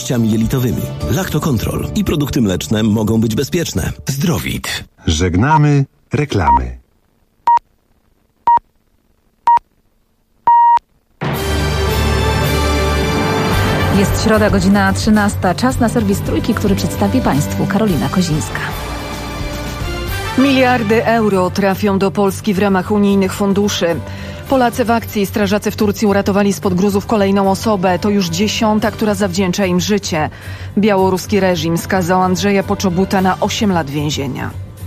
niewątpliwościami jelitowymi. Lactocontrol i produkty mleczne mogą być bezpieczne. Zdrowit. Żegnamy reklamy. Jest środa, godzina 13. Czas na serwis Trójki, który przedstawi Państwu Karolina Kozińska. Miliardy euro trafią do Polski w ramach unijnych funduszy. Polacy w akcji, strażacy w Turcji uratowali spod gruzów kolejną osobę. To już 10., która zawdzięcza im życie. Białoruski reżim skazał Andrzeja Poczobuta na 8 lat więzienia.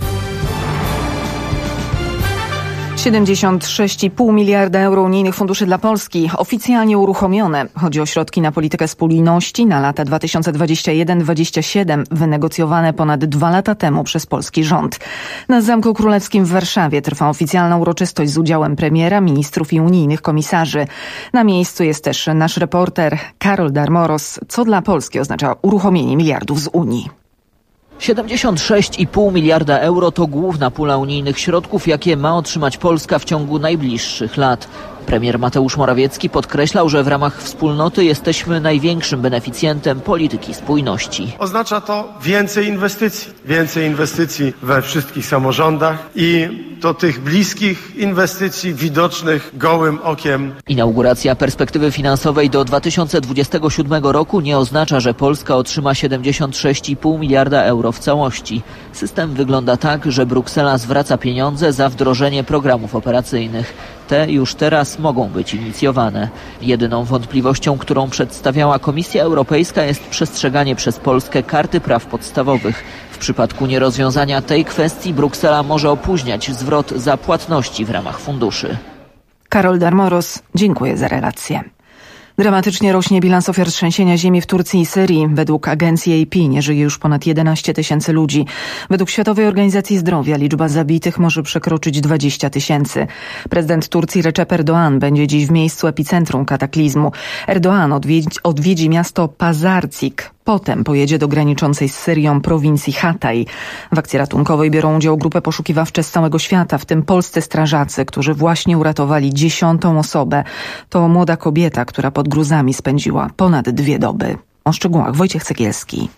76,5 miliarda euro unijnych funduszy dla Polski oficjalnie uruchomione. Chodzi o środki na politykę spójności na lata 2021-2027, wynegocjowane ponad 2 lata temu przez polski rząd. Na Zamku Królewskim w Warszawie trwa oficjalna uroczystość z udziałem premiera, ministrów i unijnych komisarzy. Na miejscu jest też nasz reporter Karol Darmoros. Co dla Polski oznacza uruchomienie miliardów z Unii? 76,5 miliarda euro to główna pula unijnych środków, jakie ma otrzymać Polska w ciągu najbliższych lat. Premier Mateusz Morawiecki podkreślał, że w ramach wspólnoty jesteśmy największym beneficjentem polityki spójności. Oznacza to więcej inwestycji we wszystkich samorządach i do tych bliskich inwestycji widocznych gołym okiem. Inauguracja perspektywy finansowej do 2027 roku nie oznacza, że Polska otrzyma 76,5 miliarda euro w całości. System wygląda tak, że Bruksela zwraca pieniądze za wdrożenie programów operacyjnych. Te już teraz mogą być inicjowane. Jedyną wątpliwością, którą przedstawiała Komisja Europejska, jest przestrzeganie przez Polskę Karty Praw Podstawowych. W przypadku nierozwiązania tej kwestii Bruksela może opóźniać zwrot za płatności w ramach funduszy. Karol Darmoros, dziękuję za relację. Dramatycznie rośnie bilans ofiar trzęsienia ziemi w Turcji i Syrii. Według agencji AP nie żyje już ponad 11 tysięcy ludzi. Według Światowej Organizacji Zdrowia liczba zabitych może przekroczyć 20 tysięcy. Prezydent Turcji Recep Erdoğan będzie dziś w miejscu epicentrum kataklizmu. Erdoğan odwiedzi miasto Pazarcik. Potem pojedzie do graniczącej z Syrią prowincji Hatay. W akcji ratunkowej biorą udział grupy poszukiwawcze z całego świata, w tym polscy strażacy, którzy właśnie uratowali 10. osobę. To młoda kobieta, która pod gruzami spędziła ponad 2 doby. O szczegółach Wojciech Cegielski.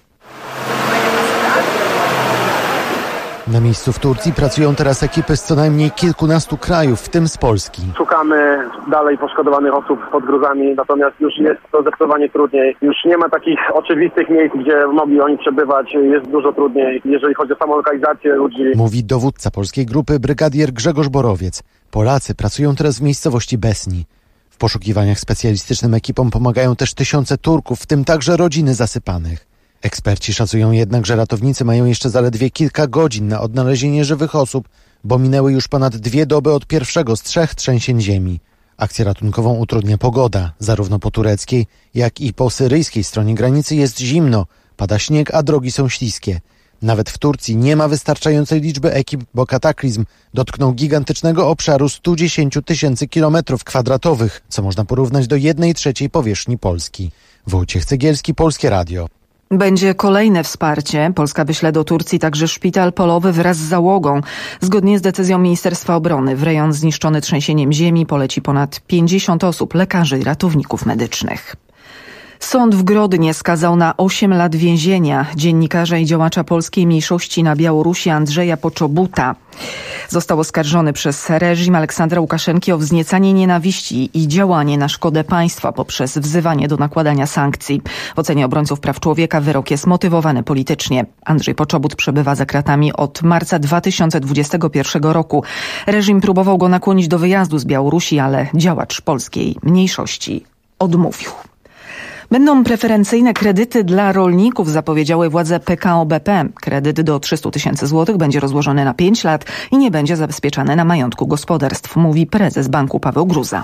Na miejscu w Turcji pracują teraz ekipy z co najmniej kilkunastu krajów, w tym z Polski. Szukamy dalej poszkodowanych osób pod gruzami, natomiast już jest to zdecydowanie trudniej. Już nie ma takich oczywistych miejsc, gdzie mogli oni przebywać. Jest dużo trudniej, jeżeli chodzi o samą lokalizację ludzi. Mówi dowódca polskiej grupy brygadier Grzegorz Borowiec. Polacy pracują teraz w miejscowości Besni. W poszukiwaniach specjalistycznym ekipom pomagają też tysiące Turków, w tym także rodziny zasypanych. Eksperci szacują jednak, że ratownicy mają jeszcze zaledwie kilka godzin na odnalezienie żywych osób, bo minęły już ponad 2 doby od pierwszego z 3 trzęsień ziemi. Akcję ratunkową utrudnia pogoda. Zarówno po tureckiej, jak i po syryjskiej stronie granicy jest zimno, pada śnieg, a drogi są śliskie. Nawet w Turcji nie ma wystarczającej liczby ekip, bo kataklizm dotknął gigantycznego obszaru 110 tysięcy kilometrów kwadratowych, co można porównać do 1/3 powierzchni Polski. Wojciech Cegielski, Polskie Radio. Będzie kolejne wsparcie. Polska wyśle do Turcji także szpital polowy wraz z załogą. Zgodnie z decyzją Ministerstwa Obrony w rejon zniszczony trzęsieniem ziemi poleci ponad 50 osób, lekarzy i ratowników medycznych. Sąd w Grodnie skazał na 8 lat więzienia dziennikarza i działacza polskiej mniejszości na Białorusi Andrzeja Poczobuta. Został oskarżony przez reżim Aleksandra Łukaszenki o wzniecanie nienawiści i działanie na szkodę państwa poprzez wzywanie do nakładania sankcji. W ocenie obrońców praw człowieka wyrok jest motywowany politycznie. Andrzej Poczobut przebywa za kratami od marca 2021 roku. Reżim próbował go nakłonić do wyjazdu z Białorusi, ale działacz polskiej mniejszości odmówił. Będą preferencyjne kredyty dla rolników, zapowiedziały władze PKO BP. Kredyt do 300 tysięcy złotych będzie rozłożony na 5 lat i nie będzie zabezpieczany na majątku gospodarstw, mówi prezes banku Paweł Gruza.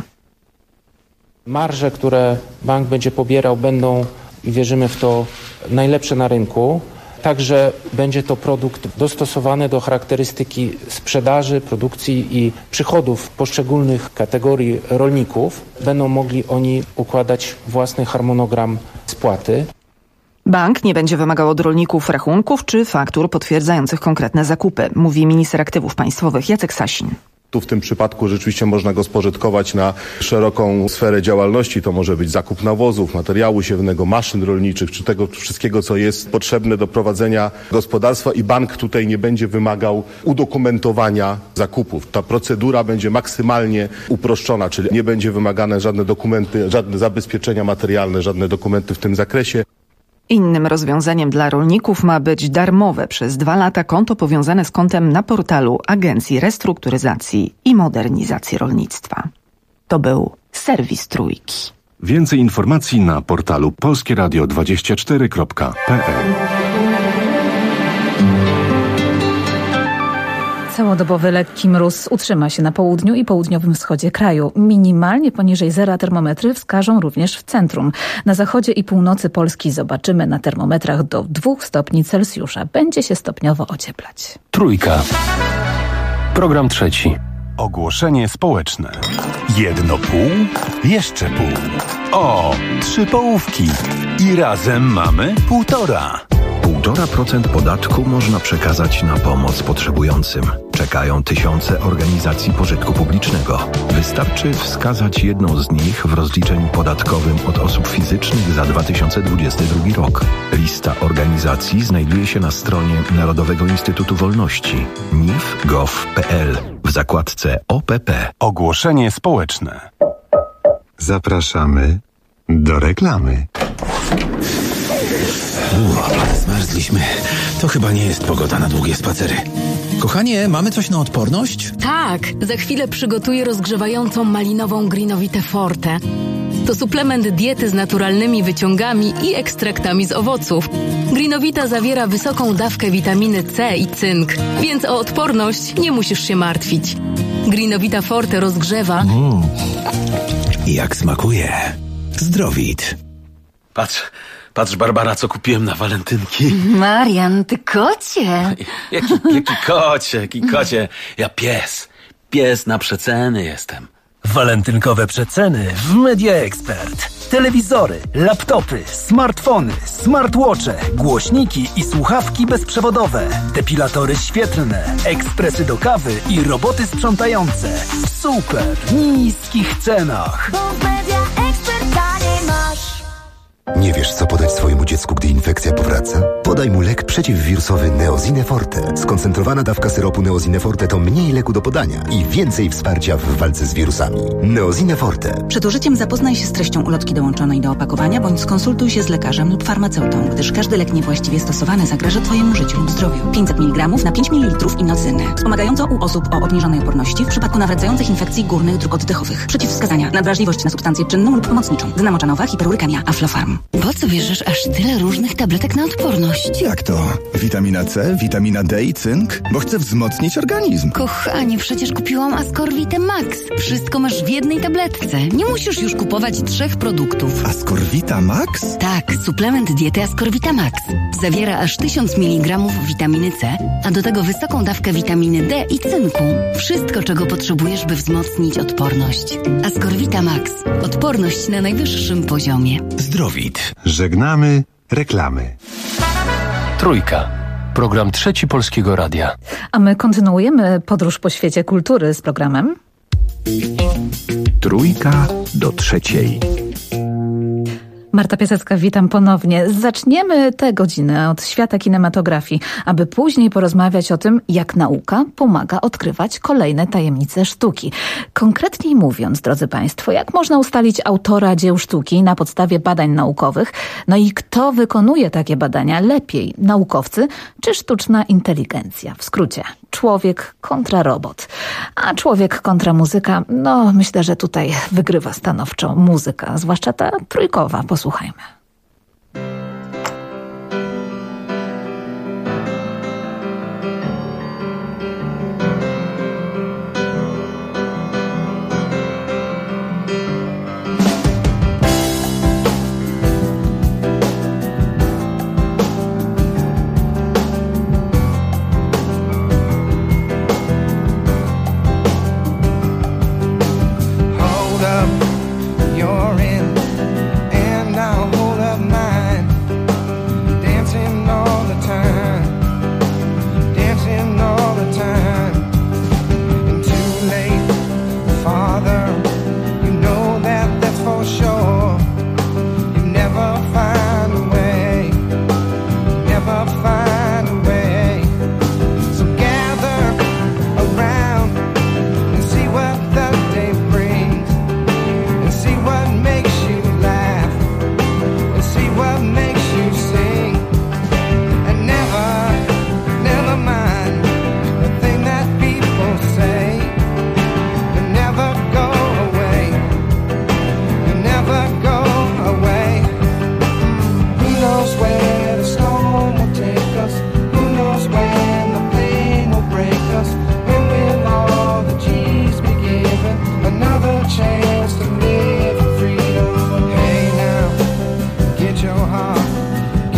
Marże, które bank będzie pobierał, będą, i wierzymy w to, najlepsze na rynku. Także będzie to produkt dostosowany do charakterystyki sprzedaży, produkcji i przychodów poszczególnych kategorii rolników. Będą mogli oni układać własny harmonogram spłaty. Bank nie będzie wymagał od rolników rachunków czy faktur potwierdzających konkretne zakupy, mówi minister aktywów państwowych Jacek Sasin. Tu w tym przypadku rzeczywiście można go spożytkować na szeroką sferę działalności. To może być zakup nawozów, materiału siewnego, maszyn rolniczych, czy tego wszystkiego, co jest potrzebne do prowadzenia gospodarstwa i bank tutaj nie będzie wymagał udokumentowania zakupów. Ta procedura będzie maksymalnie uproszczona, czyli nie będzie wymagane żadne dokumenty, żadne zabezpieczenia materialne, żadne dokumenty w tym zakresie. Innym rozwiązaniem dla rolników ma być darmowe przez 2 lata konto powiązane z kontem na portalu Agencji Restrukturyzacji i Modernizacji Rolnictwa. To był serwis Trójki. Więcej informacji na portalu polskieradio24.pl. Całodobowy lekki mróz utrzyma się na południu i południowym wschodzie kraju. Minimalnie poniżej zera termometry wskażą również w centrum. Na zachodzie i północy Polski zobaczymy na termometrach do 2 stopni Celsjusza. Będzie się stopniowo ocieplać. Trójka. Program trzeci. Ogłoszenie społeczne. 1 pół, jeszcze pół. O, 3 połówki. I razem mamy 1,5. 1,5% podatku można przekazać na pomoc potrzebującym. Czekają tysiące organizacji pożytku publicznego. Wystarczy wskazać jedną z nich w rozliczeniu podatkowym od osób fizycznych za 2022 rok. Lista organizacji znajduje się na stronie Narodowego Instytutu Wolności nif.gov.pl w zakładce OPP. Ogłoszenie społeczne. Zapraszamy do reklamy. Zmarzliśmy. To chyba nie jest pogoda na długie spacery. Kochanie, mamy coś na odporność? Tak, za chwilę przygotuję rozgrzewającą malinową Greenowitę Forte. To suplement diety z naturalnymi wyciągami i ekstraktami z owoców. Greenowita zawiera wysoką dawkę witaminy C i cynk, więc o odporność nie musisz się martwić. Greenowita Forte rozgrzewa... Jak smakuje. Zdrowit. Patrz, Barbara, co kupiłem na walentynki. Marian, ty kocie. Jaki kocie? Ja pies na przeceny jestem. Walentynkowe przeceny w Media Expert. Telewizory, laptopy, smartfony, smartwatche, głośniki i słuchawki bezprzewodowe, depilatory świetlne, ekspresy do kawy i roboty sprzątające w super niskich cenach. Nie wiesz, co podać swojemu dziecku, gdy infekcja powraca? Podaj mu lek przeciwwirusowy Neosine Forte. Skoncentrowana dawka syropu Neosine Forte to mniej leku do podania i więcej wsparcia w walce z wirusami. Neosine Forte. Przed użyciem zapoznaj się z treścią ulotki dołączonej do opakowania, bądź skonsultuj się z lekarzem lub farmaceutą, gdyż każdy lek niewłaściwie stosowany zagraża Twojemu życiu lub zdrowiu. 500 mg na 5 ml inocyny. Wspomagającą u osób o obniżonej odporności w przypadku nawracających infekcji górnych dróg oddechowych. Przeciwwskazania: nadwrażliwość na substancję czynną lub pomocniczą. Dynamocanowa, hiperurykemia, Aflofarm. Po co bierzesz aż tyle różnych tabletek na odporność? Jak to? Witamina C, witamina D i cynk? Bo chcę wzmocnić organizm. Kochanie, przecież kupiłam Ascorvitę Max. Wszystko masz w jednej tabletce. Nie musisz już kupować 3 produktów. Ascorvita Max? Tak, suplement diety Ascorvita Max. Zawiera aż 1000 mg witaminy C, a do tego wysoką dawkę witaminy D i cynku. Wszystko, czego potrzebujesz, by wzmocnić odporność. Ascorvita Max. Odporność na najwyższym poziomie. Zdrowit. Żegnamy reklamy. Trójka. Program trzeci Polskiego Radia. A my kontynuujemy podróż po świecie kultury z programem Trójka do trzeciej. Marta Piasecka, witam ponownie. Zaczniemy tę godzinę od świata kinematografii, aby później porozmawiać o tym, jak nauka pomaga odkrywać kolejne tajemnice sztuki. Konkretniej mówiąc, drodzy Państwo, jak można ustalić autora dzieł sztuki na podstawie badań naukowych? No i kto wykonuje takie badania lepiej? Naukowcy czy sztuczna inteligencja? W skrócie, człowiek kontra robot. A człowiek kontra muzyka, no myślę, że tutaj wygrywa stanowczo muzyka, zwłaszcza ta trójkowa. Posłuchajmy. Hold up, you're in, and I'll hold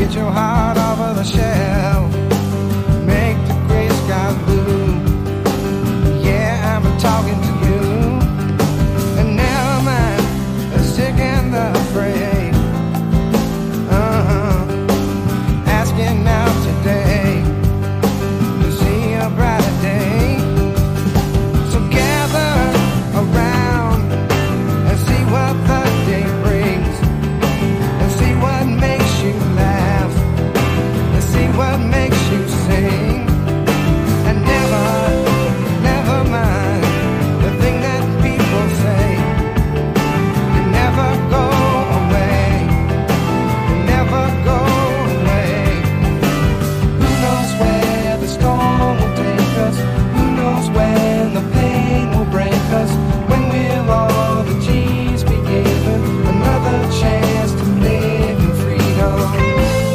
get your heart off of the shelf, make the gray skies blue. Yeah, I'm talking to you. And never mind the sick and the afraid. Asking out today to see a brighter day. So gather around and see what the day brings, and see what makes you laugh, and see what makes you sing. And never mind the thing that people say. You never go away, you never go away. Who knows where the storm will take us? Who knows when the pain will break us? When will all the G's be given another chance to live in freedom?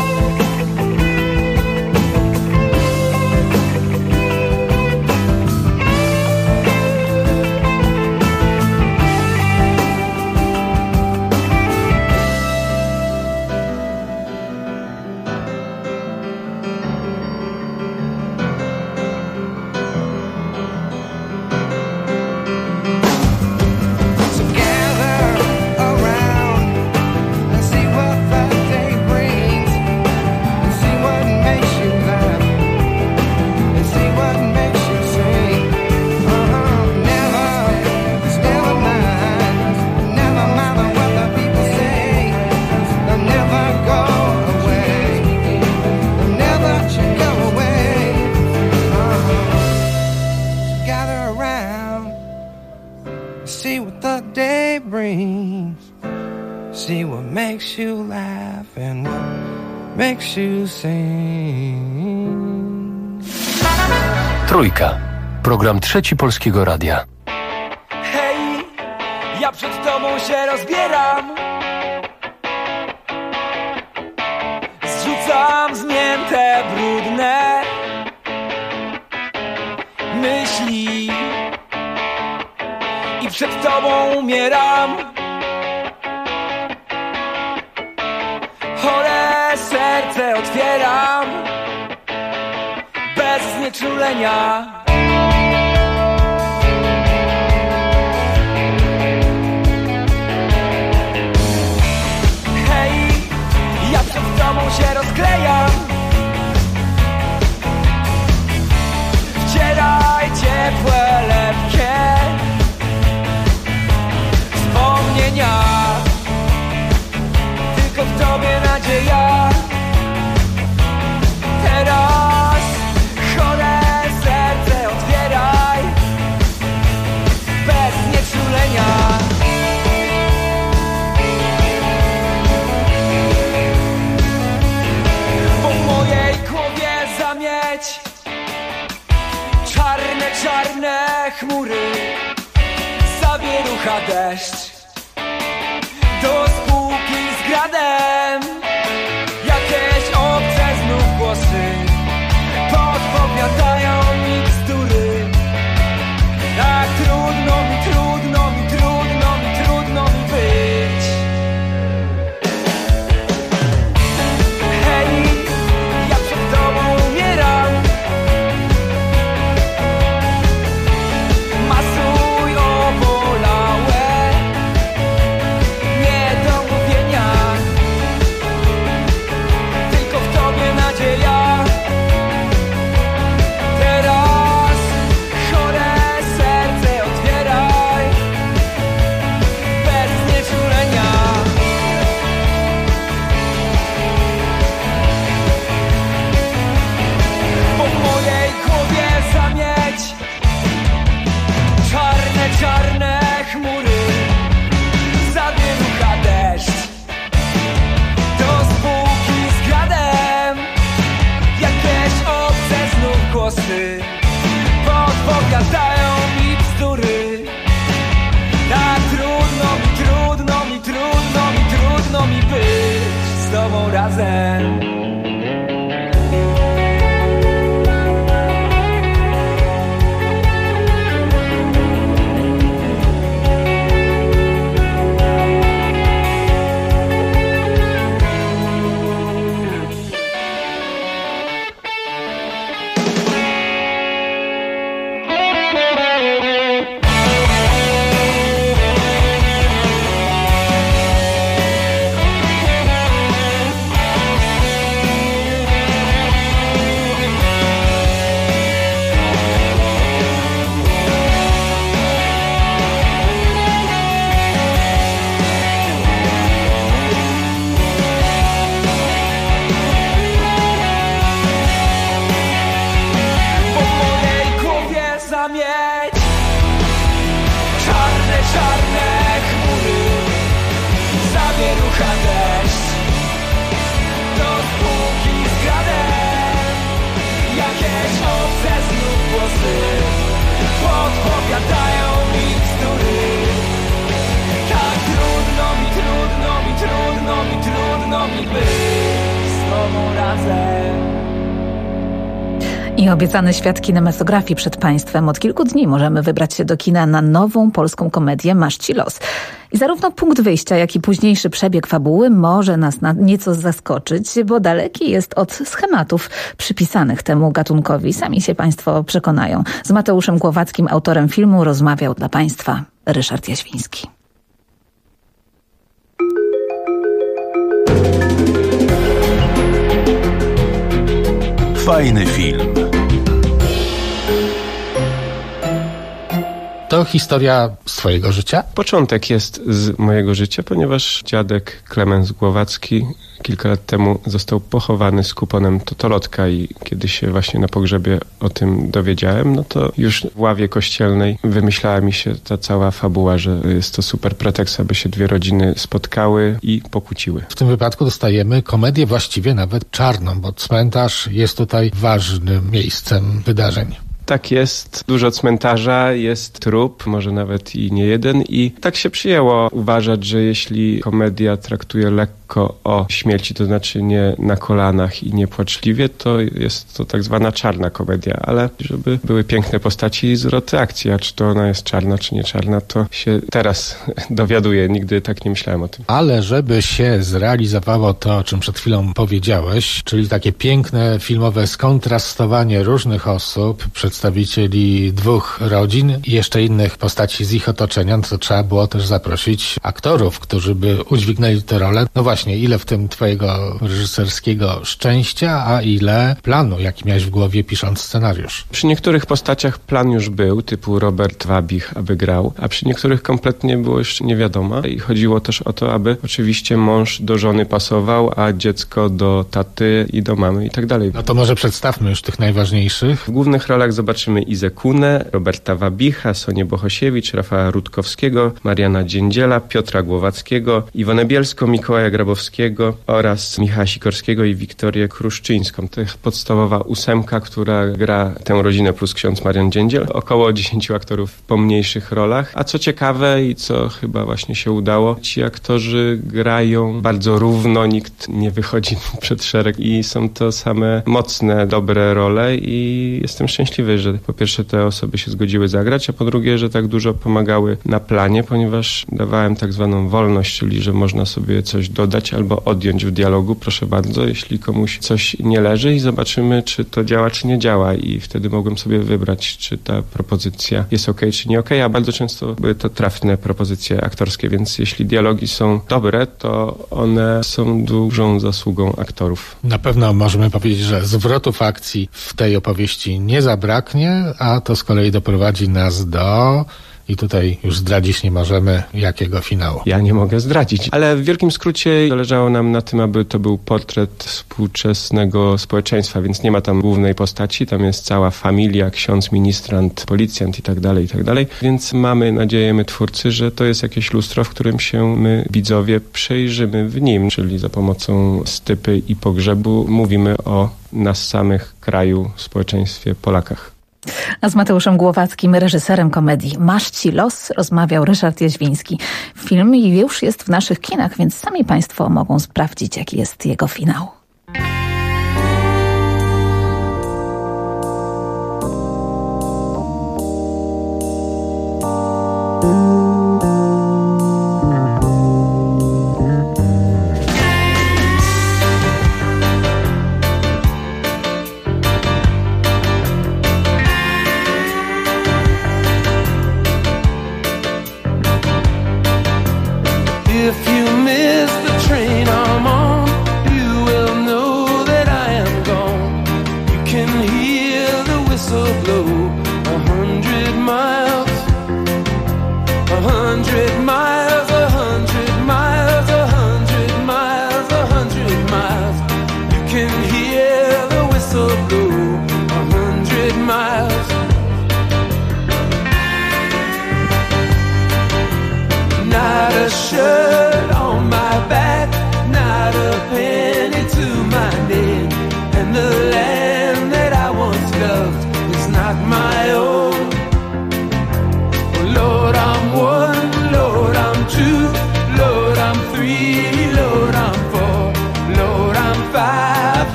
See what the day brings. See what makes you laugh and what makes you sing. Trójka. Program Trzeci Polskiego Radia. Hej, ja przed tobą się rozbieram. Zrzucam zmięte, brudne myśli i przed tobą umieram. Chore serce otwieram bez znieczulenia. Hej, ja przed tobą się rozklejam. Wcieraj ciepłe, lepkie wspomnienia. Tylko w tobie nadzieja. Teraz chore serce otwieraj bez znieczulenia. Po mojej głowie zamieć czarne, czarne chmury. Zawierucha deszcz do spółki z gradem. Jakieś obce znów głosy podpowiadają mi bzdury. Tak trudno mi, trudno mi, trudno mi, trudno mi być. Hej, ja przed tobą umieram. Masuj obolałe I obiecany świat kinematografii przed Państwem. Od kilku dni możemy wybrać się do kina na nową polską komedię Masz ci los. I zarówno punkt wyjścia, jak i późniejszy przebieg fabuły może nas nieco zaskoczyć, bo daleki jest od schematów przypisanych temu gatunkowi. Sami się Państwo przekonają. Z Mateuszem Głowackim, autorem filmu, rozmawiał dla Państwa Ryszard Jaźwiński. Fajny film. To historia z twojego życia? Początek jest z mojego życia, ponieważ dziadek Klemens Głowacki kilka lat temu został pochowany z kuponem totolotka i kiedy się właśnie na pogrzebie o tym dowiedziałem, no to już w ławie kościelnej wymyślała mi się ta cała fabuła, że jest to super pretekst, aby się dwie rodziny spotkały i pokłóciły. W tym wypadku dostajemy komedię właściwie nawet czarną, bo cmentarz jest tutaj ważnym miejscem wydarzeń. Tak jest, dużo cmentarza, jest trup, może nawet i nie jeden i tak się przyjęło uważać, że jeśli komedia traktuje lekko o śmierci, to znaczy nie na kolanach i nie płaczliwie, to jest to tak zwana czarna komedia, ale żeby były piękne postaci i zwroty akcji, a czy to ona jest czarna, czy nie czarna, to się teraz dowiaduję, nigdy tak nie myślałem o tym. Ale żeby się zrealizowało to, o czym przed chwilą powiedziałeś, czyli takie piękne filmowe skontrastowanie różnych osób, przedstawicieli dwóch rodzin i jeszcze innych postaci z ich otoczenia, to trzeba było też zaprosić aktorów, którzy by udźwignęli tę rolę. No właśnie, ile w tym twojego reżyserskiego szczęścia, a ile planu, jaki miałeś w głowie pisząc scenariusz? Przy niektórych postaciach plan już był, typu Robert Wabich, aby grał, a przy niektórych kompletnie było jeszcze nie wiadomo i chodziło też o to, aby oczywiście mąż do żony pasował, a dziecko do taty i do mamy i tak dalej. No to może przedstawmy już tych najważniejszych. W głównych rolach zobaczymy Izę Kunę, Roberta Wabicha, Sonię Bohosiewicz, Rafała Rutkowskiego, Mariana Dziędziela, Piotra Głowackiego, Iwonę Bielską, Mikołaja Grabowskiego oraz Michała Sikorskiego i Wiktorię Kruszczyńską. To jest podstawowa 8, która gra tę rodzinę plus ksiądz Marian Dziędziel. Około 10 aktorów w pomniejszych rolach. A co ciekawe i co chyba właśnie się udało, ci aktorzy grają bardzo równo, nikt nie wychodzi przed szereg i są to same mocne, dobre role i jestem szczęśliwy, że po pierwsze te osoby się zgodziły zagrać, a po drugie, że tak dużo pomagały na planie, ponieważ dawałem tak zwaną wolność, czyli że można sobie coś dodać albo odjąć w dialogu, proszę bardzo, jeśli komuś coś nie leży i zobaczymy, czy to działa, czy nie działa i wtedy mogłem sobie wybrać, czy ta propozycja jest okej, czy nie okej, a bardzo często były to trafne propozycje aktorskie, więc jeśli dialogi są dobre, to one są dużą zasługą aktorów. Na pewno możemy powiedzieć, że zwrotów akcji w tej opowieści nie zabraknie, a to z kolei doprowadzi nas do... I tutaj już zdradzić nie możemy, jakiego finału. Ja nie mogę zdradzić, ale w wielkim skrócie zależało nam na tym, aby to był portret współczesnego społeczeństwa, więc nie ma tam głównej postaci, tam jest cała familia, ksiądz, ministrant, policjant i tak dalej, więc mamy nadzieję, my twórcy, że to jest jakieś lustro, w którym się my, widzowie, przejrzymy w nim, czyli za pomocą stypy i pogrzebu mówimy o nas samych, kraju, społeczeństwie, Polakach. A z Mateuszem Głowackim, reżyserem komedii Masz ci los, rozmawiał Ryszard Jaźwiński. Film już jest w naszych kinach, więc sami Państwo mogą sprawdzić, jaki jest jego finał. If you miss the train I'm on, you will know that I am gone. You can hear the whistle blow 100 miles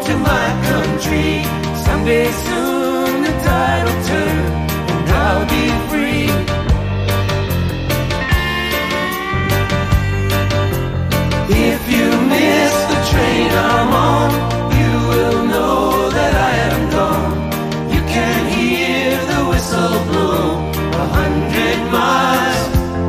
to my country. Someday soon the tide will turn and I'll be free. If you miss the train I'm on, you will know that I am gone. You can hear the whistle blow 100 miles.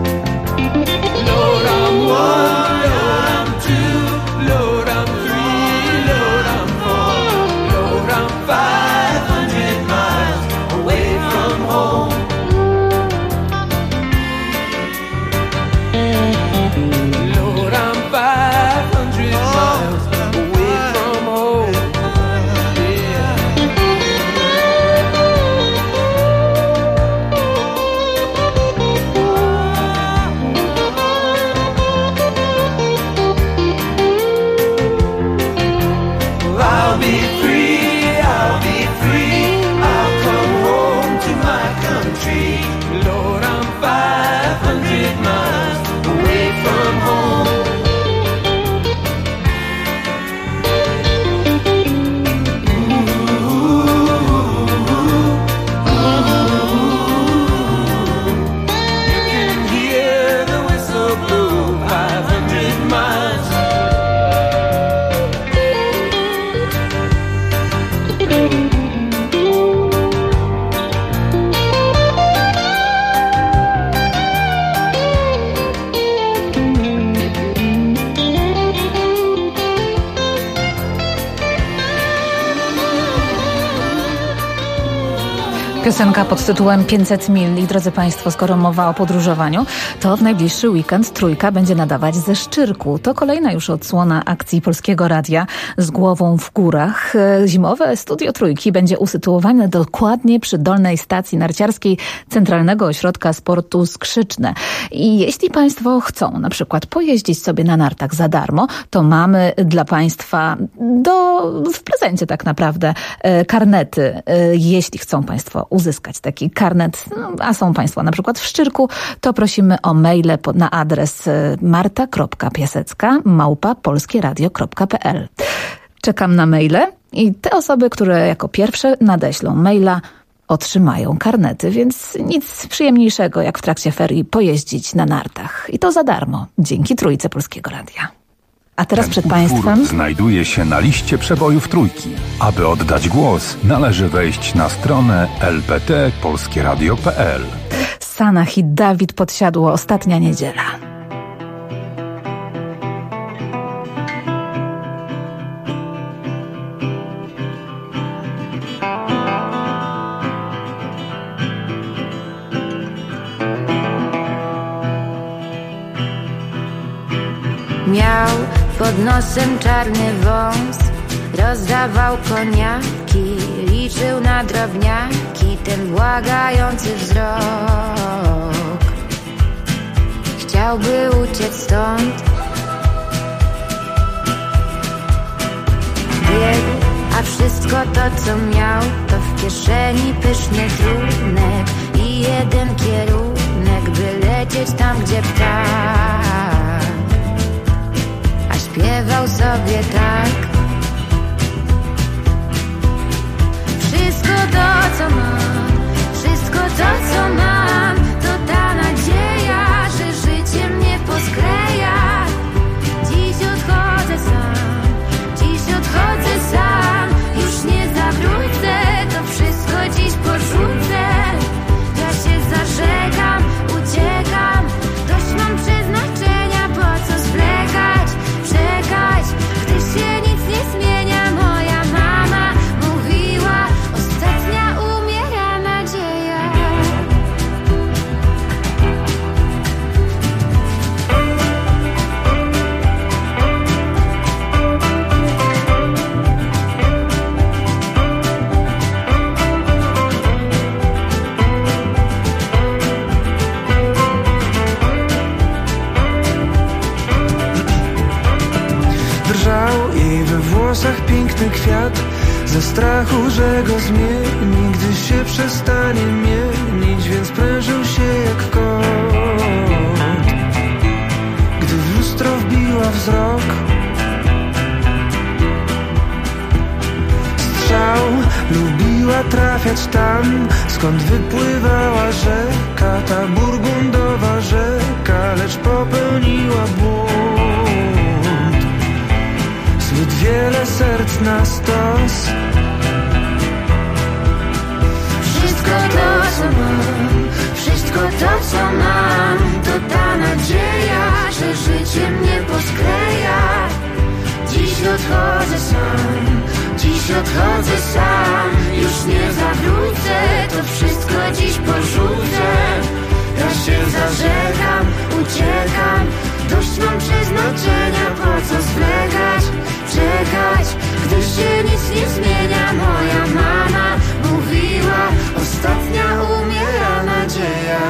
Lord, I'm one, Lord, I'm two, Lord, I'm three, Lord, I'm four, Lord, I'm 500 miles away from home. Lord, I'm 500 miles away from home. I'll be free, I'll be free. I'll come home to my country. Lord, I'm 500 miles away from home. You can hear the whistle blow 500 miles. Piosenka pod tytułem 500 mil. I drodzy Państwo, skoro mowa o podróżowaniu, to w najbliższy weekend Trójka będzie nadawać ze Szczyrku. To kolejna już odsłona akcji Polskiego Radia z głową w górach. Zimowe studio Trójki będzie usytuowane dokładnie przy dolnej stacji narciarskiej Centralnego Ośrodka Sportu Skrzyczne. I jeśli Państwo chcą na przykład pojeździć sobie na nartach za darmo, to mamy dla Państwa w prezencie tak naprawdę karnety. Jeśli chcą Państwo uzyskać taki karnet, a są Państwo na przykład w Szczyrku, to prosimy o maile na adres marta.piasecka@polskieradio.pl. Czekam na maile i te osoby, które jako pierwsze nadeślą maila, otrzymają karnety, więc nic przyjemniejszego jak w trakcie ferii pojeździć na nartach. I to za darmo, dzięki Trójce Polskiego Radia. A teraz przed Państwem znajduje się na liście przebojów Trójki. Aby oddać głos, należy wejść na stronę lpt.polskieradio.pl. Sanach i Dawid Podsiadło, Ostatnia niedziela. Miał pod nosem czarny wąs, rozdawał koniaki, liczył na drobniaki ten błagający wzrok. Chciałby uciec stąd, biegł, a wszystko to co miał to w kieszeni pyszny trunek i jeden kierunek, by lecieć tam gdzie ptak. Śpiewał sobie tak: wszystko to co mam, wszystko to co mam, to ta nadzieja, że życie mnie poskleja. Dziś odchodzę sam, już nie zawrócę, to wszystko dziś porzucę. Ja się zażegam, uciekam, dość mam przeznaczenia, po co zwlekać, czekać, gdy się nic nie zmienia. Moja mama mówiła, ostatnia umiera nadzieja. Drżał jej we włosach piękny kwiat, ze strachu, że go zmieni, gdy się przestanie mienić, więc prężył się jak kot. Gdy w lustro wbiła wzrok, trafiać tam, skąd wypływała rzeka, ta burgundowa rzeka, lecz popełniła błąd. Zbyt wiele serc na stos. Wszystko to, co mam, wszystko to, co mam, to ta nadzieja, że życie mnie poskleja. Dziś odchodzę sam, już nie zawrócę, to wszystko dziś porzucę. Ja się zażegam, uciekam, dość mam przeznaczenia, po co zwlekać, czekać, gdy się nic nie zmienia. Moja mama mówiła, ostatnia umiera nadzieja.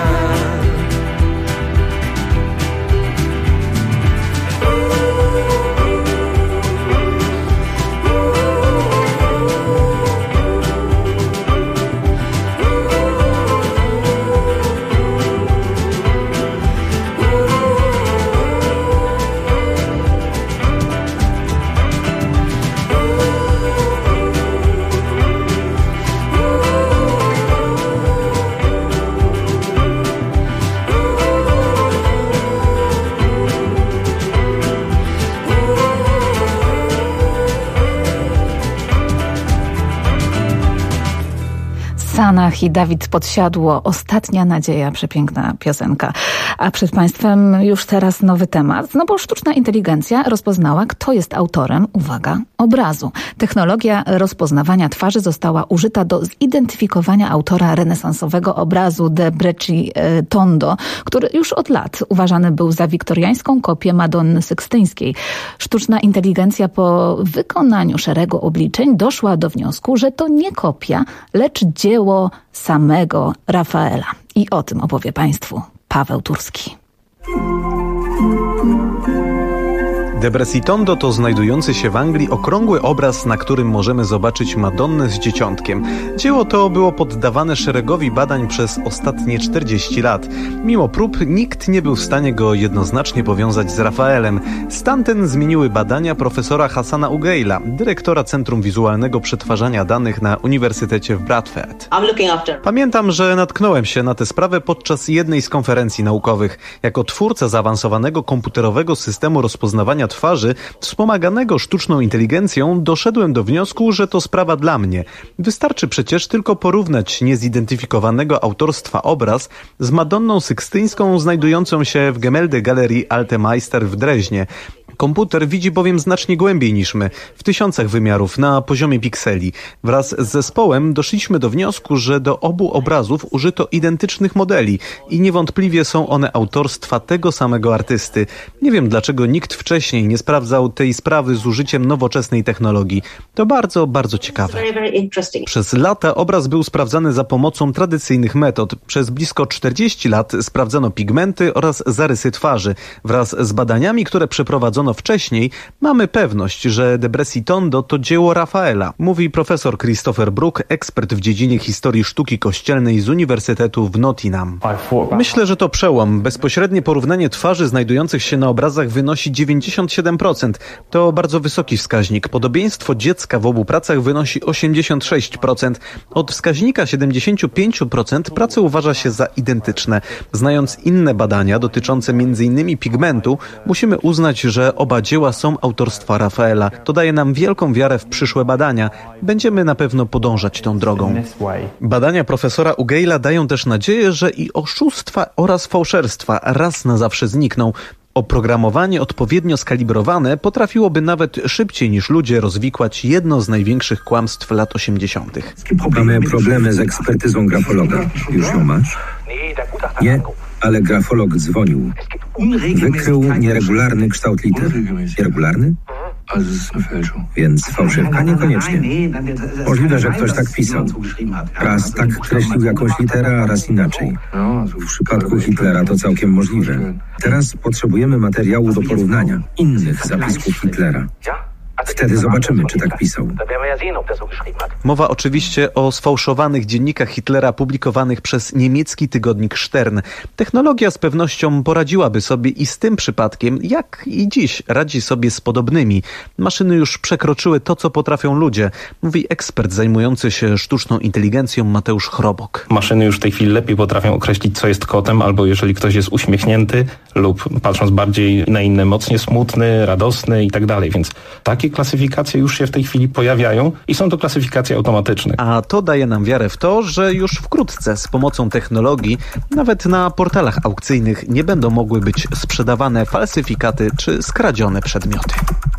Sanach i Dawid Podsiadło, Ostatnia nadzieja, przepiękna piosenka. A przed Państwem już teraz nowy temat, no bo sztuczna inteligencja rozpoznała, kto jest autorem, uwaga, obrazu. Technologia rozpoznawania twarzy została użyta do zidentyfikowania autora renesansowego obrazu de Brecci Tondo, który już od lat uważany był za wiktoriańską kopię Madonny Sykstyńskiej. Sztuczna inteligencja po wykonaniu szeregu obliczeń doszła do wniosku, że to nie kopia, lecz dzieło samego Rafaela. I o tym opowie Państwu Paweł Turski. De Brecci Tondo to znajdujący się w Anglii okrągły obraz, na którym możemy zobaczyć Madonnę z dzieciątkiem. Dzieło to było poddawane szeregowi badań przez ostatnie 40 lat. Mimo prób nikt nie był w stanie go jednoznacznie powiązać z Rafaelem. Stan ten zmieniły badania profesora Hassana Ugeila, dyrektora Centrum Wizualnego Przetwarzania Danych na Uniwersytecie w Bradford. Pamiętam, że natknąłem się na tę sprawę podczas jednej z konferencji naukowych. Jako twórca zaawansowanego komputerowego systemu rozpoznawania twarzy, wspomaganego sztuczną inteligencją, doszedłem do wniosku, że to sprawa dla mnie. Wystarczy przecież tylko porównać niezidentyfikowanego autorstwa obraz z Madonną Sykstyńską znajdującą się w Gemäldegalerii Alte Meister w Dreźnie. Komputer widzi bowiem znacznie głębiej niż my, w tysiącach wymiarów, na poziomie pikseli. Wraz z zespołem doszliśmy do wniosku, że do obu obrazów użyto identycznych modeli i niewątpliwie są one autorstwa tego samego artysty. Nie wiem, dlaczego nikt wcześniej nie sprawdzał tej sprawy z użyciem nowoczesnej technologii. To bardzo, bardzo ciekawe. Przez lata obraz był sprawdzany za pomocą tradycyjnych metod. Przez blisko 40 lat sprawdzano pigmenty oraz zarysy twarzy. Wraz z badaniami, które przeprowadzono wcześniej, mamy pewność, że De Brecci Tondo to dzieło Rafaela, mówi profesor Christopher Brook, ekspert w dziedzinie historii sztuki kościelnej z Uniwersytetu w Nottingham. Myślę, że to przełom. Bezpośrednie porównanie twarzy znajdujących się na obrazach wynosi 97%. To bardzo wysoki wskaźnik. Podobieństwo dziecka w obu pracach wynosi 86%. Od wskaźnika 75% prace uważa się za identyczne. Znając inne badania dotyczące m.in. pigmentu, musimy uznać, że oba dzieła są autorstwa Rafaela. To daje nam wielką wiarę w przyszłe badania. Będziemy na pewno podążać tą drogą. Badania profesora Ugeila dają też nadzieję, że i oszustwa oraz fałszerstwa raz na zawsze znikną. Oprogramowanie odpowiednio skalibrowane potrafiłoby nawet szybciej niż ludzie rozwikłać jedno z największych kłamstw lat 80. Mamy problemy z ekspertyzą grafologa. Już ją masz? Nie, ale grafolog dzwonił. Wykrył nieregularny kształt liter. Nieregularny? Więc fałszywka niekoniecznie. Możliwe, że ktoś tak pisał. Raz tak kreślił jakąś literę, a raz inaczej. W przypadku Hitlera to całkiem możliwe. Teraz potrzebujemy materiału do porównania innych zapisków Hitlera. Wtedy zobaczymy, czy tak pisał. Mowa oczywiście o sfałszowanych dziennikach Hitlera publikowanych przez niemiecki tygodnik Stern. Technologia z pewnością poradziłaby sobie i z tym przypadkiem, jak i dziś radzi sobie z podobnymi. Maszyny już przekroczyły to, co potrafią ludzie, mówi ekspert zajmujący się sztuczną inteligencją Mateusz Chrobok. Maszyny już w tej chwili lepiej potrafią określić, co jest kotem, albo jeżeli ktoś jest uśmiechnięty lub patrząc bardziej na inne, mocnie smutny, radosny i tak dalej. Więc takie klasyfikacje już się w tej chwili pojawiają i są to klasyfikacje automatyczne. A to daje nam wiarę w to, że już wkrótce z pomocą technologii nawet na portalach aukcyjnych nie będą mogły być sprzedawane falsyfikaty czy skradzione przedmioty.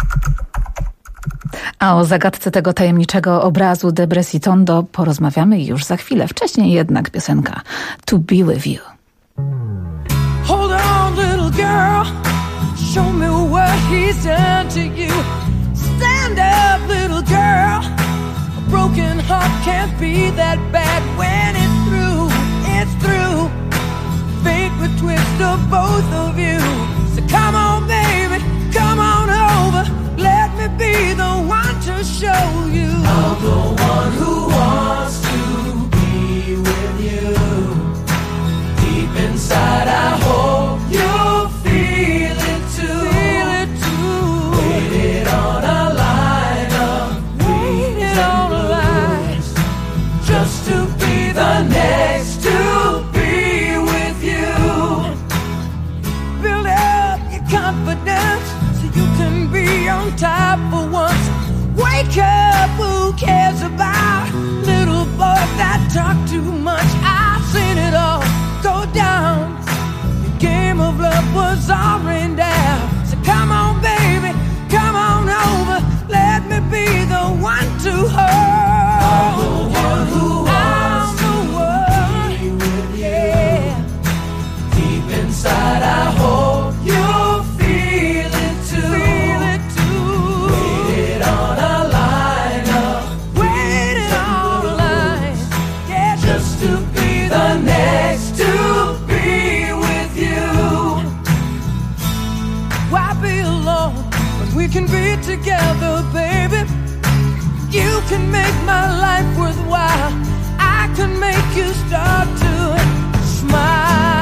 A o zagadce tego tajemniczego obrazu Debrecy Tondo porozmawiamy już za chwilę. Wcześniej jednak piosenka To Be With You. Hold on, little girl, show me what he's done to you. Stand up, little girl, a broken heart can't be that bad when it's through, it's through. Fate would twist of both of you. So come on, baby, come on over. Let me be the one to show you. I'm the one who wants to be with you. Deep inside I hope you'll feel it too. Feel it too. Waited on a line of waited on a line just to be the next to be with you. Build up your confidence so you can be on top for once. Wake up, who cares about little boys that talk too much? I've seen it all go down. The game of love was all rained down. So come on, baby, come on over. Let me be the one to hold. I'm the one who wants to be with you. Yeah. Deep inside I hope you'll feel it too. Feel it too. Waited on a line up. Waited on a line. Yeah, just to be the next to be with you. Why be alone when we can be together, baby? You can make my life worthwhile. I can make you start to smile.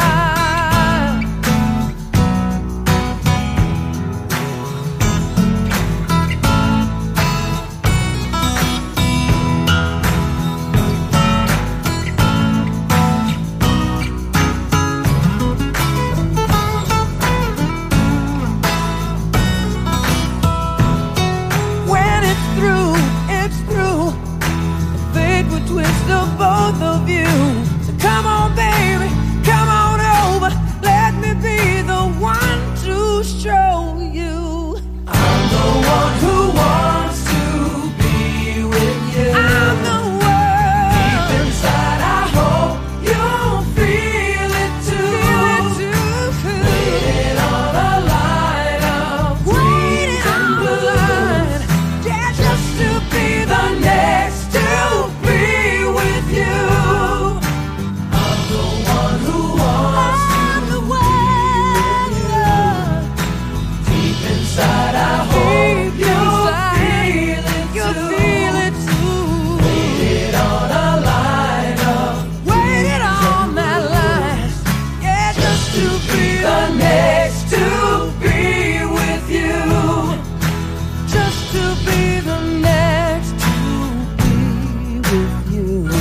When it's through, it's through. The fate would twist of both of you. So come on, baby, come on over. Let me be the one to show you. I'm the one who wants to be with you. I'm the one. Deep inside I hope you'll feel it too. Feel it too. Waiting on a line of waiting on a line. Yeah, just to be the next to be with you. I'm the one who wants to be with you. Deep inside I hope you'll feel it too. Waited on a line of waited on that line. Yeah, just to be the next to be with you. Just to be the next to be with you.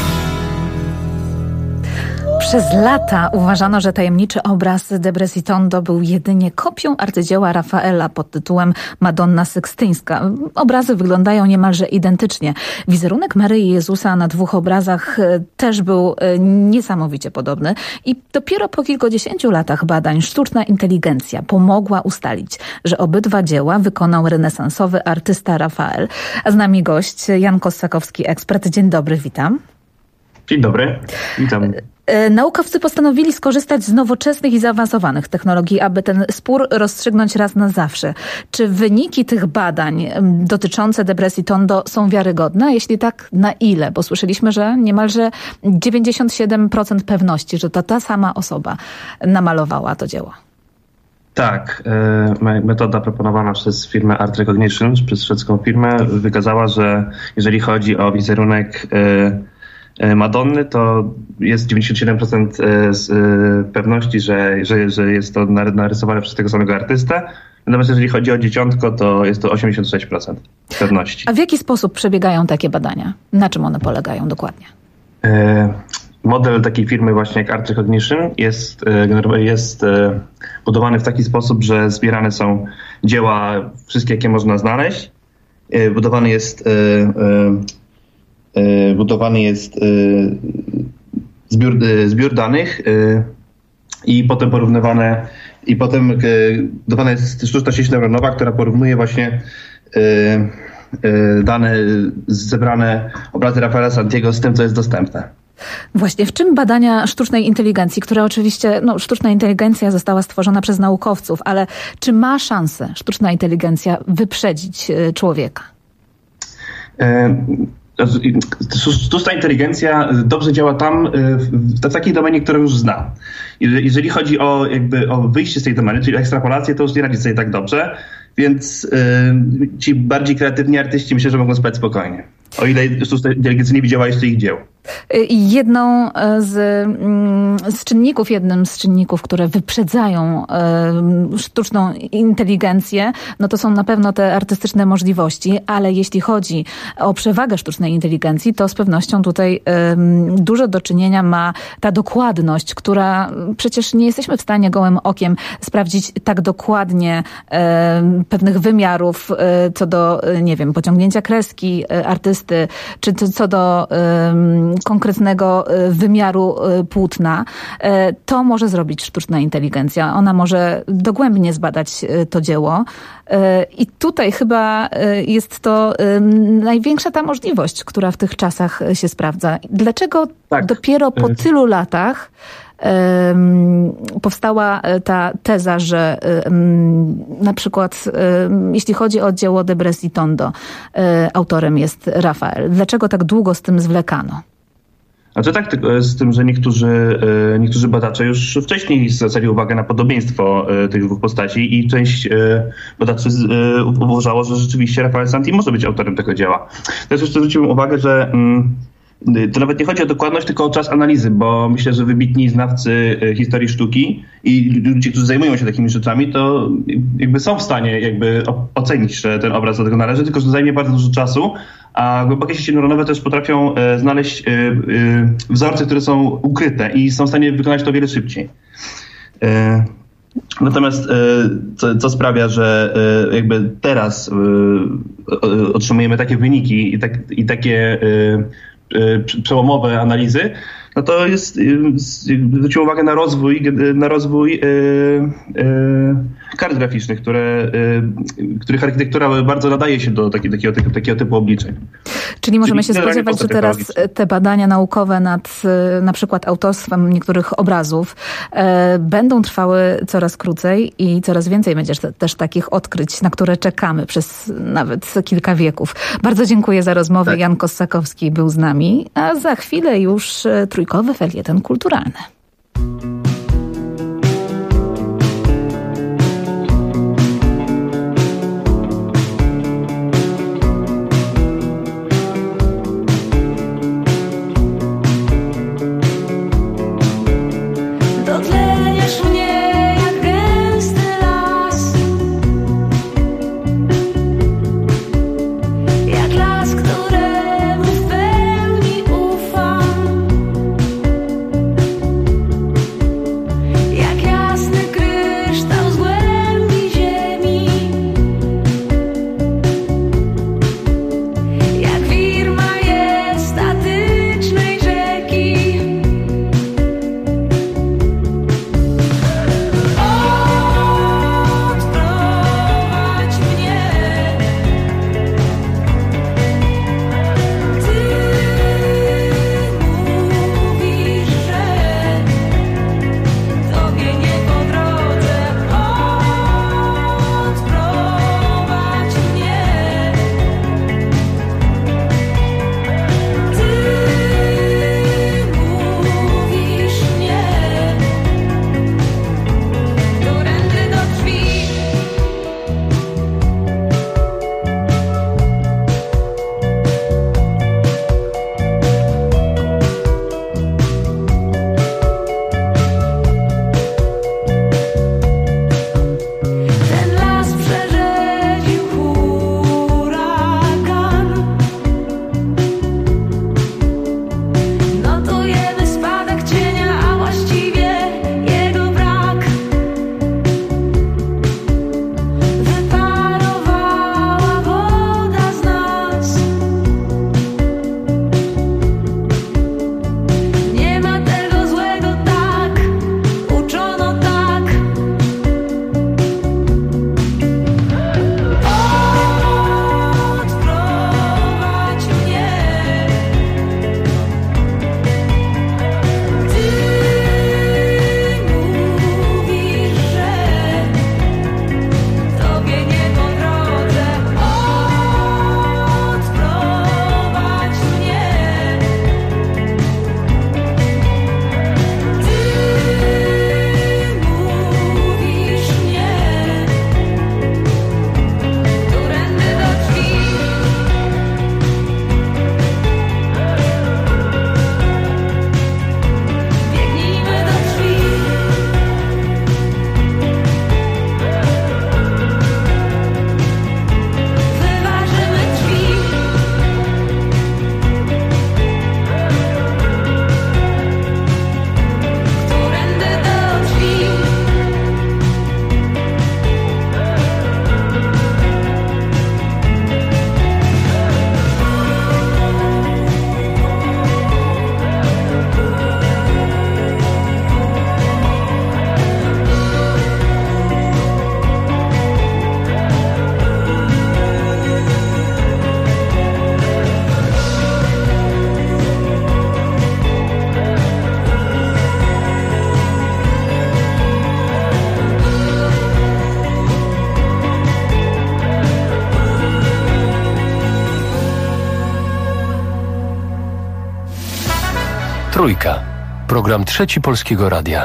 Przez lata uważano, że tajemniczy obraz Debrecy Tondo był jedynie kopią arcydzieła Rafaela pod tytułem Madonna Sykstyńska. Obrazy wyglądają niemalże identycznie. Wizerunek Maryi i Jezusa na dwóch obrazach też był niesamowicie podobny i dopiero po kilkudziesięciu latach badań sztuczna inteligencja pomogła ustalić, że obydwa dzieła wykonał renesansowy artysta Rafael. A z nami gość Jan Kossakowski, ekspert. Dzień dobry, witam. Dzień dobry, witam. Naukowcy postanowili skorzystać z nowoczesnych i zaawansowanych technologii, aby ten spór rozstrzygnąć raz na zawsze. Czy wyniki tych badań dotyczące Debrecy Tondo są wiarygodne? Jeśli tak, na ile? Bo słyszeliśmy, że niemalże 97% pewności, że to ta sama osoba namalowała to dzieło. Tak, metoda proponowana przez firmę Art Recognition, przez szwedzką firmę, wykazała, że jeżeli chodzi o wizerunek Madonny, to jest 97% pewności, że jest to narysowane przez tego samego artystę. Natomiast jeżeli chodzi o dzieciątko, to jest to 86% pewności. A w jaki sposób przebiegają takie badania? Na czym one polegają dokładnie? Model takiej firmy właśnie jak Art Recognition jest budowany w taki sposób, że zbierane są dzieła wszystkie, jakie można znaleźć. Budowany jest zbiór danych i potem budowana jest sztuczna sieć neuronowa, która porównuje właśnie dane zebrane obrazy Rafaela Santiego z tym, co jest dostępne. Właśnie, w czym badania sztucznej inteligencji, które oczywiście, sztuczna inteligencja została stworzona przez naukowców, ale czy ma szansę sztuczna inteligencja wyprzedzić człowieka? Sztuczna inteligencja dobrze działa tam, w takiej domenie, którą już zna. Jeżeli chodzi o wyjście z tej domeny, czyli ekstrapolację, to już nie radzi sobie tak dobrze, więc ci bardziej kreatywni artyści myślę, że mogą spać spokojnie. O ile sztuczna inteligencja nie widziała jeszcze ich dzieł. Jednym z czynników, które wyprzedzają sztuczną inteligencję, to są na pewno te artystyczne możliwości, ale jeśli chodzi o przewagę sztucznej inteligencji, to z pewnością tutaj dużo do czynienia ma ta dokładność, która przecież nie jesteśmy w stanie gołym okiem sprawdzić tak dokładnie pewnych wymiarów co do, pociągnięcia kreski artysty, czy co do konkretnego wymiaru płótna. To może zrobić sztuczna inteligencja. Ona może dogłębnie zbadać to dzieło. I tutaj chyba jest to największa ta możliwość, która w tych czasach się sprawdza. Dlaczego dopiero po tylu latach powstała ta teza, że na przykład jeśli chodzi o dzieło Debrezi Tondo, autorem jest Rafael. Dlaczego tak długo z tym zwlekano? A to tak z tym, że niektórzy badacze już wcześniej zwracali uwagę na podobieństwo tych dwóch postaci i część badaczy uważało, że rzeczywiście Rafael Santi może być autorem tego dzieła. Też jeszcze zwróciłem uwagę, że to nawet nie chodzi o dokładność, tylko o czas analizy, bo myślę, że wybitni znawcy historii sztuki i ludzie, którzy zajmują się takimi rzeczami, to są w stanie ocenić, że ten obraz do tego należy, tylko że to zajmie bardzo dużo czasu, a głębokie sieci neuronowe też potrafią znaleźć wzorce, które są ukryte i są w stanie wykonać to o wiele szybciej. Natomiast co sprawia, że teraz otrzymujemy takie wyniki i takie przełomowe analizy, to zwróćmy uwagę na rozwój kart graficznych, których architektura bardzo nadaje się do takiego typu obliczeń. Czyli możemy się spodziewać, że teraz te badania naukowe nad na przykład autorstwem niektórych obrazów będą trwały coraz krócej i coraz więcej będzie też takich odkryć, na które czekamy przez nawet kilka wieków. Bardzo dziękuję za rozmowę. Jan Kossakowski był z nami, a za chwilę już trójkowy felieton kulturalny. Trójka. Program Trzeci Polskiego Radia.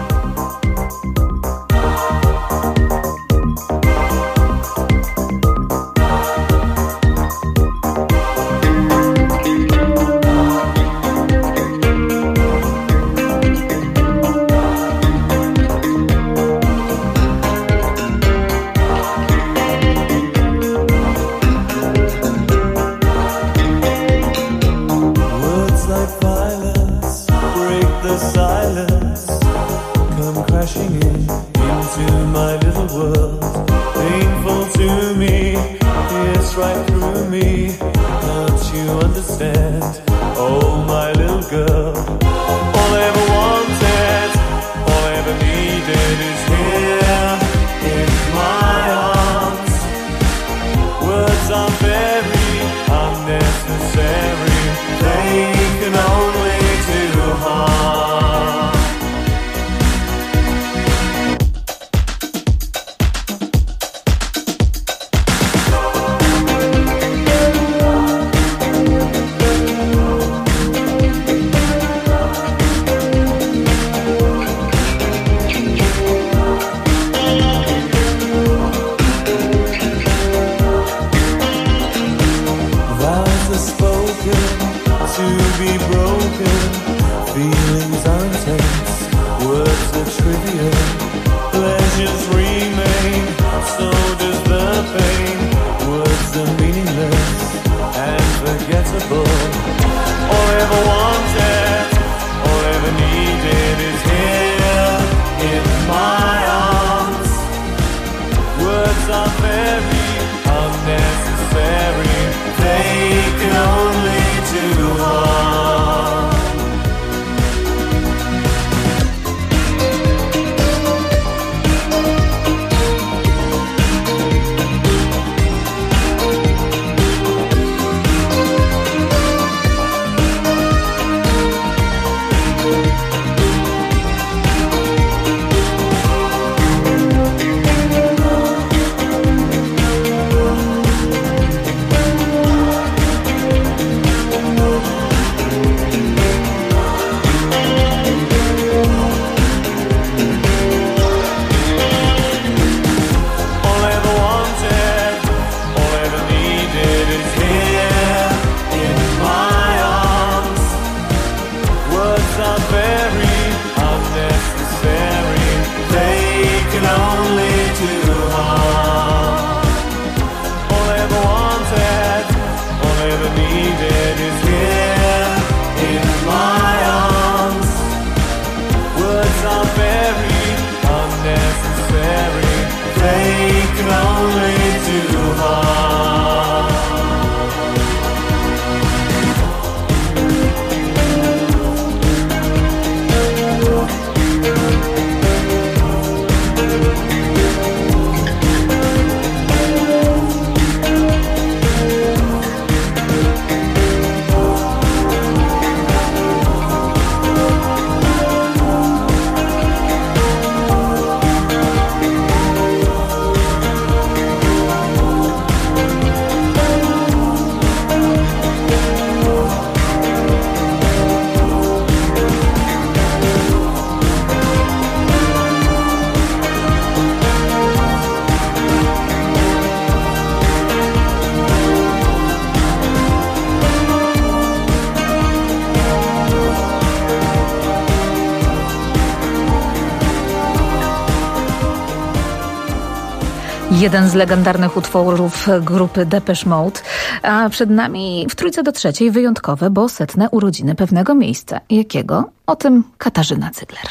Jeden z legendarnych utworów grupy Depeche Mode, a przed nami w Trójce do Trzeciej wyjątkowe, bo 100. urodziny pewnego miejsca. Jakiego? O tym Katarzyna Cygler.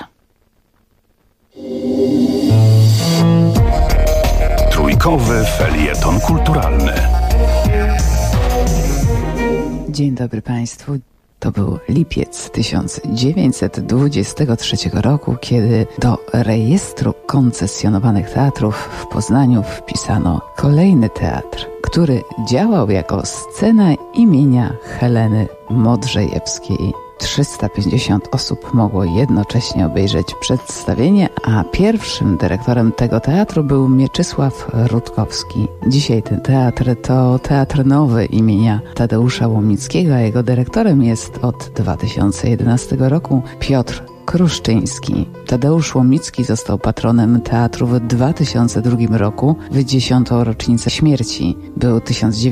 Trójkowy felieton kulturalny. Dzień dobry Państwu. To był lipiec 1923 roku, kiedy do rejestru koncesjonowanych teatrów w Poznaniu wpisano kolejny teatr, który działał jako scena imienia Heleny Modrzejewskiej. 350 osób mogło jednocześnie obejrzeć przedstawienie, a pierwszym dyrektorem tego teatru był Mieczysław Rutkowski. Dzisiaj ten teatr to Teatr Nowy imienia Tadeusza Łomnickiego, a jego dyrektorem jest od 2011 roku Piotr Kruszczyński. Tadeusz Łomnicki został patronem teatru w 2002 roku w 10. rocznicę śmierci. Był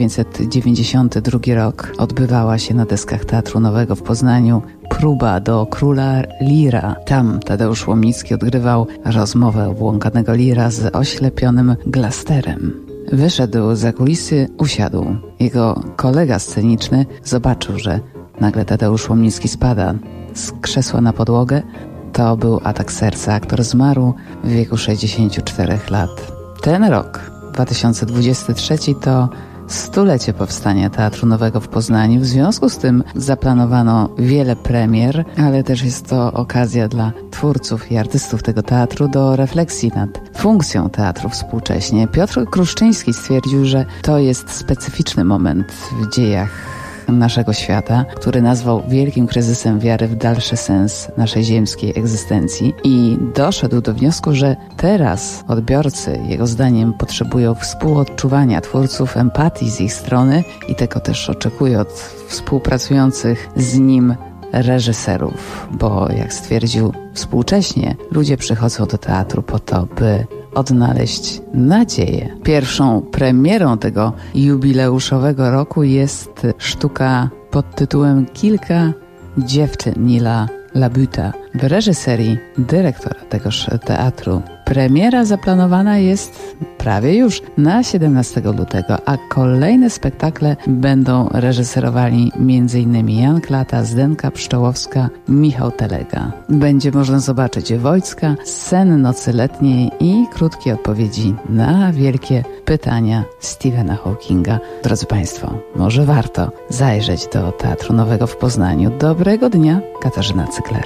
1992 rok. Odbywała się na deskach Teatru Nowego w Poznaniu próba do Króla Lira. Tam Tadeusz Łomnicki odgrywał rozmowę obłąkanego Lira z oślepionym Glasterem. Wyszedł za kulisy, usiadł. Jego kolega sceniczny zobaczył, że nagle Tadeusz Łomnicki spada z krzesła na podłogę. To był atak serca. Aktor zmarł w wieku 64 lat. Ten rok, 2023, to stulecie powstania Teatru Nowego w Poznaniu. W związku z tym zaplanowano wiele premier, ale też jest to okazja dla twórców i artystów tego teatru do refleksji nad funkcją teatru współcześnie. Piotr Kruszczyński stwierdził, że to jest specyficzny moment w dziejach naszego świata, który nazwał wielkim kryzysem wiary w dalszy sens naszej ziemskiej egzystencji i doszedł do wniosku, że teraz odbiorcy, jego zdaniem, potrzebują współodczuwania twórców, empatii z ich strony i tego też oczekuje od współpracujących z nim reżyserów, bo jak stwierdził współcześnie, ludzie przychodzą do teatru po to, by odnaleźć nadzieję. Pierwszą premierą tego jubileuszowego roku jest sztuka pod tytułem Kilka dziewczyn Nila Labuta w reżyserii dyrektora tegoż teatru. Premiera zaplanowana jest prawie już na 17 lutego, a kolejne spektakle będą reżyserowali m.in. Jan Klata, Zdenka Pszczołowska, Michał Telega. Będzie można zobaczyć Wojcka, Sen nocy letniej i krótkie odpowiedzi na wielkie pytania Stephena Hawkinga. Drodzy Państwo, może warto zajrzeć do Teatru Nowego w Poznaniu. Dobrego dnia, Katarzyna Cykler.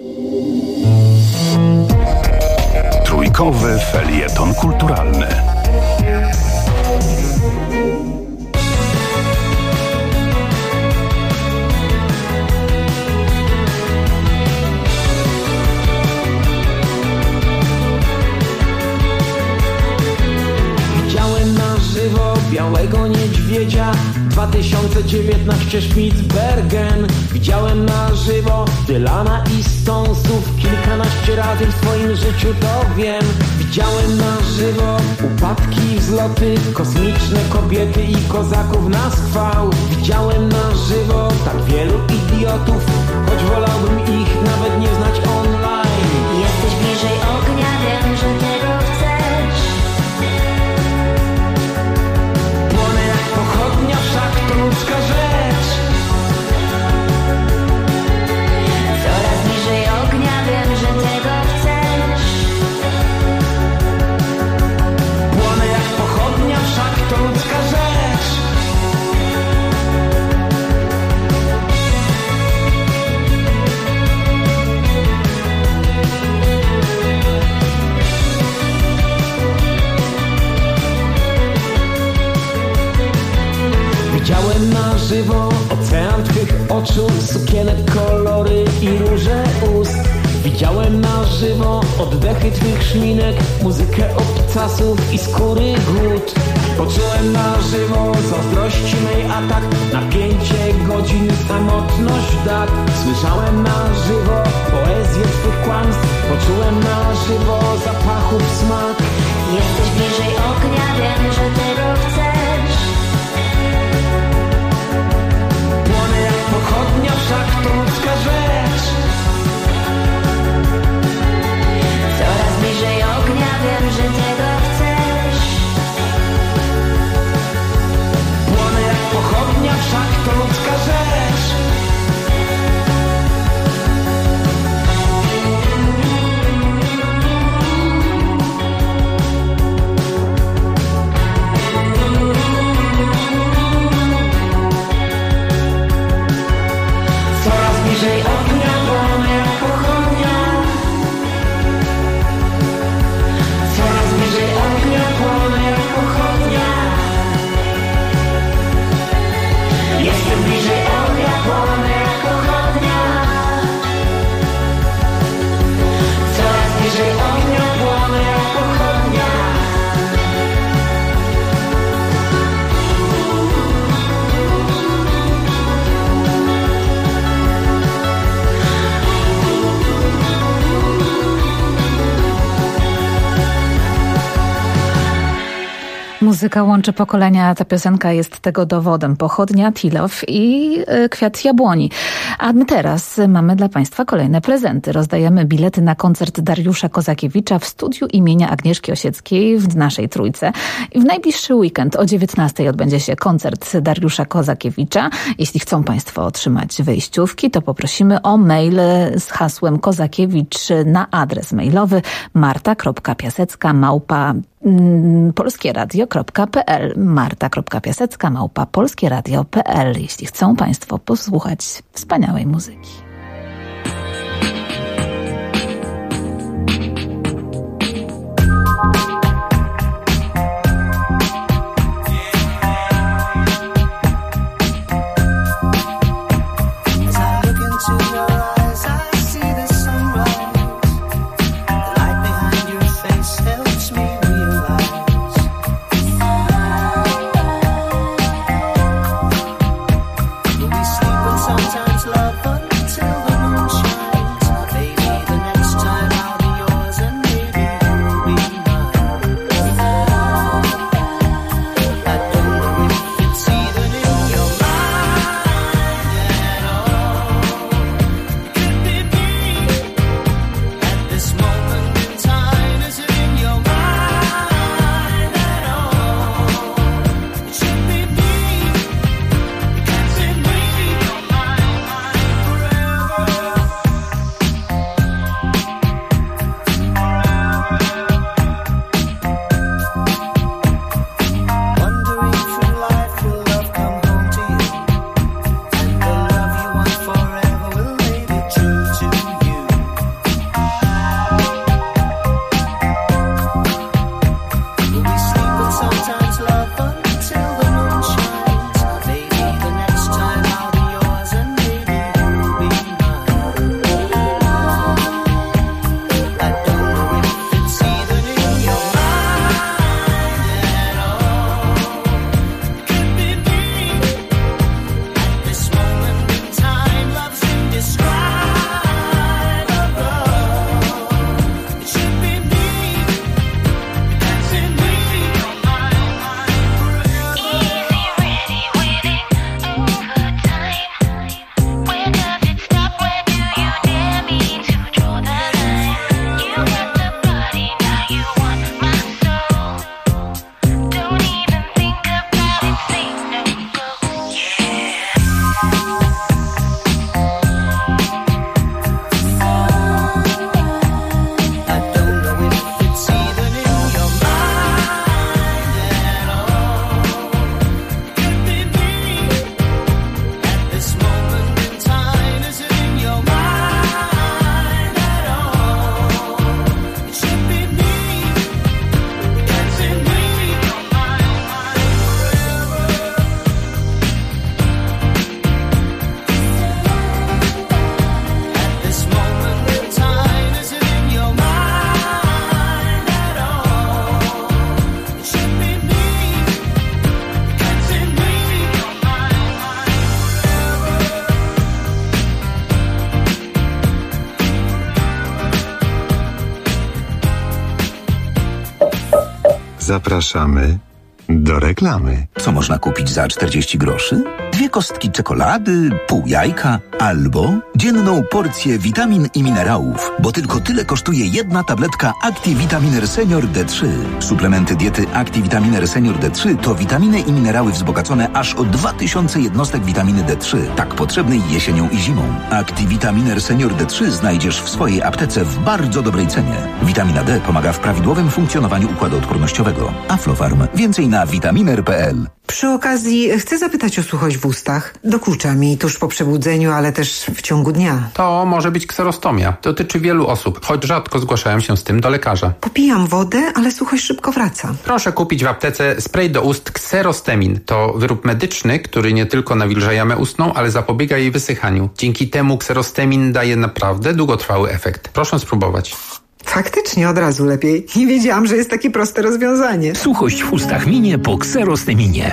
Trójkowy felieton kulturalny. Widziałem na żywo białego niedźwiedzia 2019 Spitsbergen. Widziałem na żywo Dylana i Stonesów kilkanaście razy w swoim życiu, to wiem. Widziałem na żywo upadki, wzloty, kosmiczne kobiety i kozaków na schwał. Widziałem na żywo tak wielu idiotów, choć wolałbym ich nawet nie znać online. Jesteś bliżej ognia, wiem, że tego chcesz. Płonę jak pochodnia, wszak to ludzka rzecz. Coraz bliżej ognia, wiem, że tego chcesz. Płonę jak pochodnia, wszak to ludzka rzecz. Widziałem na żywo ocean twych oczu, sukienek, kolory i róże ust. Widziałem na żywo oddechy twych szminek, muzykę obcasów i skóry głód. Poczułem na żywo zazdrości mej atak, napięcie godzin, samotność dat. Słyszałem na żywo poezję twych kłamstw, poczułem na żywo zapachów smak. Jesteś bliżej ognia, wiem, że tego chcesz. Płonę jak pochodnia, wszak to ludzka rzecz. Coraz bliżej ognia, wiem, że tego chcesz. Płonę jak pochodnia, wszak to ludzka rzecz. Muzyka łączy pokolenia, ta piosenka jest tego dowodem. Pochodnia, Tilow i Kwiat Jabłoni. A my teraz mamy dla Państwa kolejne prezenty. Rozdajemy bilety na koncert Dariusza Kozakiewicza w studiu imienia Agnieszki Osieckiej w naszej Trójce. I w najbliższy weekend o 19:00 odbędzie się koncert Dariusza Kozakiewicza. Jeśli chcą Państwo otrzymać wejściówki, to poprosimy o mail z hasłem Kozakiewicz na adres mailowy marta.piasecka@polskieradio.pl marta.piasecka@polskieradio.pl. Jeśli chcą Państwo posłuchać wspaniałej muzyki. Sometimes love until the moon shines. Baby, the next time I'll be yours and maybe you'll be mine. I don't know if it's even in your mind at all. Could it be at this moment in time? Is it in your mind at all? It should be me. Because it may be your mind. Wandering through life, will love come home to you? And the love you want forever will they be true to you? Will we sleep and sometimes love until the moon shines? Maybe the next time I'll be yours and maybe you'll be mine. I don't know if it's even in your mind at all. Could it be at this moment in time love's indescribable? It should be me, because it may be your mind forever. Easy, ready, waiting over time. Where does it stop? Where do you dare me to draw the line? You got the body, now you want my soul. Don't even think about it, say no go. I don't know if it's even in your mind at all. Could it be at this moment in time? Is it in your mind at all? It should be me, because it may be your mind forever. At this moment in time, is it in your mind at all? It should be me, because it may be your mind Zapraszamy do reklamy. Co można kupić za 40 groszy? 2 kostki czekolady, pół jajka albo dzienną porcję witamin i minerałów, bo tylko tyle kosztuje jedna tabletka Activitaminer Senior D3. Suplementy diety Activitaminer Senior D3 to witaminy i minerały wzbogacone aż o 2000 jednostek witaminy D3, tak potrzebnej jesienią i zimą. Activitaminer Senior D3 znajdziesz w swojej aptece w bardzo dobrej cenie. Witamina D pomaga w prawidłowym funkcjonowaniu układu odpornościowego. Aflofarm. Więcej na vitaminer.pl. Przy okazji chcę zapytać o suchość w ustach. Dokucza mi tuż po przebudzeniu, ale też w ciągu dnia. To może być kserostomia. Dotyczy wielu osób, choć rzadko zgłaszają się z tym do lekarza. Popijam wodę, ale suchość szybko wraca. Proszę kupić w aptece spray do ust Kserostemin. To wyrób medyczny, który nie tylko nawilża jamę ustną, ale zapobiega jej wysychaniu. Dzięki temu Kserostemin daje naprawdę długotrwały efekt. Proszę spróbować. Faktycznie od razu lepiej. Nie wiedziałam, że jest takie proste rozwiązanie. Suchość w ustach minie po Kserosteminie.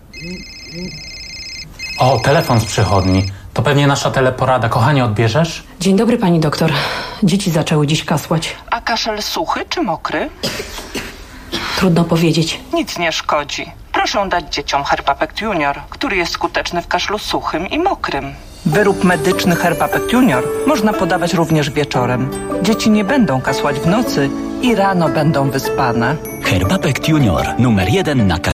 O, telefon z przychodni. To pewnie nasza teleporada. Kochanie, odbierzesz? Dzień dobry, pani doktor. Dzieci zaczęły dziś kasłać. A kaszel suchy czy mokry? Trudno powiedzieć. Nic nie szkodzi. Proszę dać dzieciom Herbapekt Junior, który jest skuteczny w kaszlu suchym i mokrym. Wyrób medyczny Herbapekt Junior można podawać również wieczorem. Dzieci nie będą kasłać w nocy i rano będą wyspane. Herbapekt Junior, numer 1 na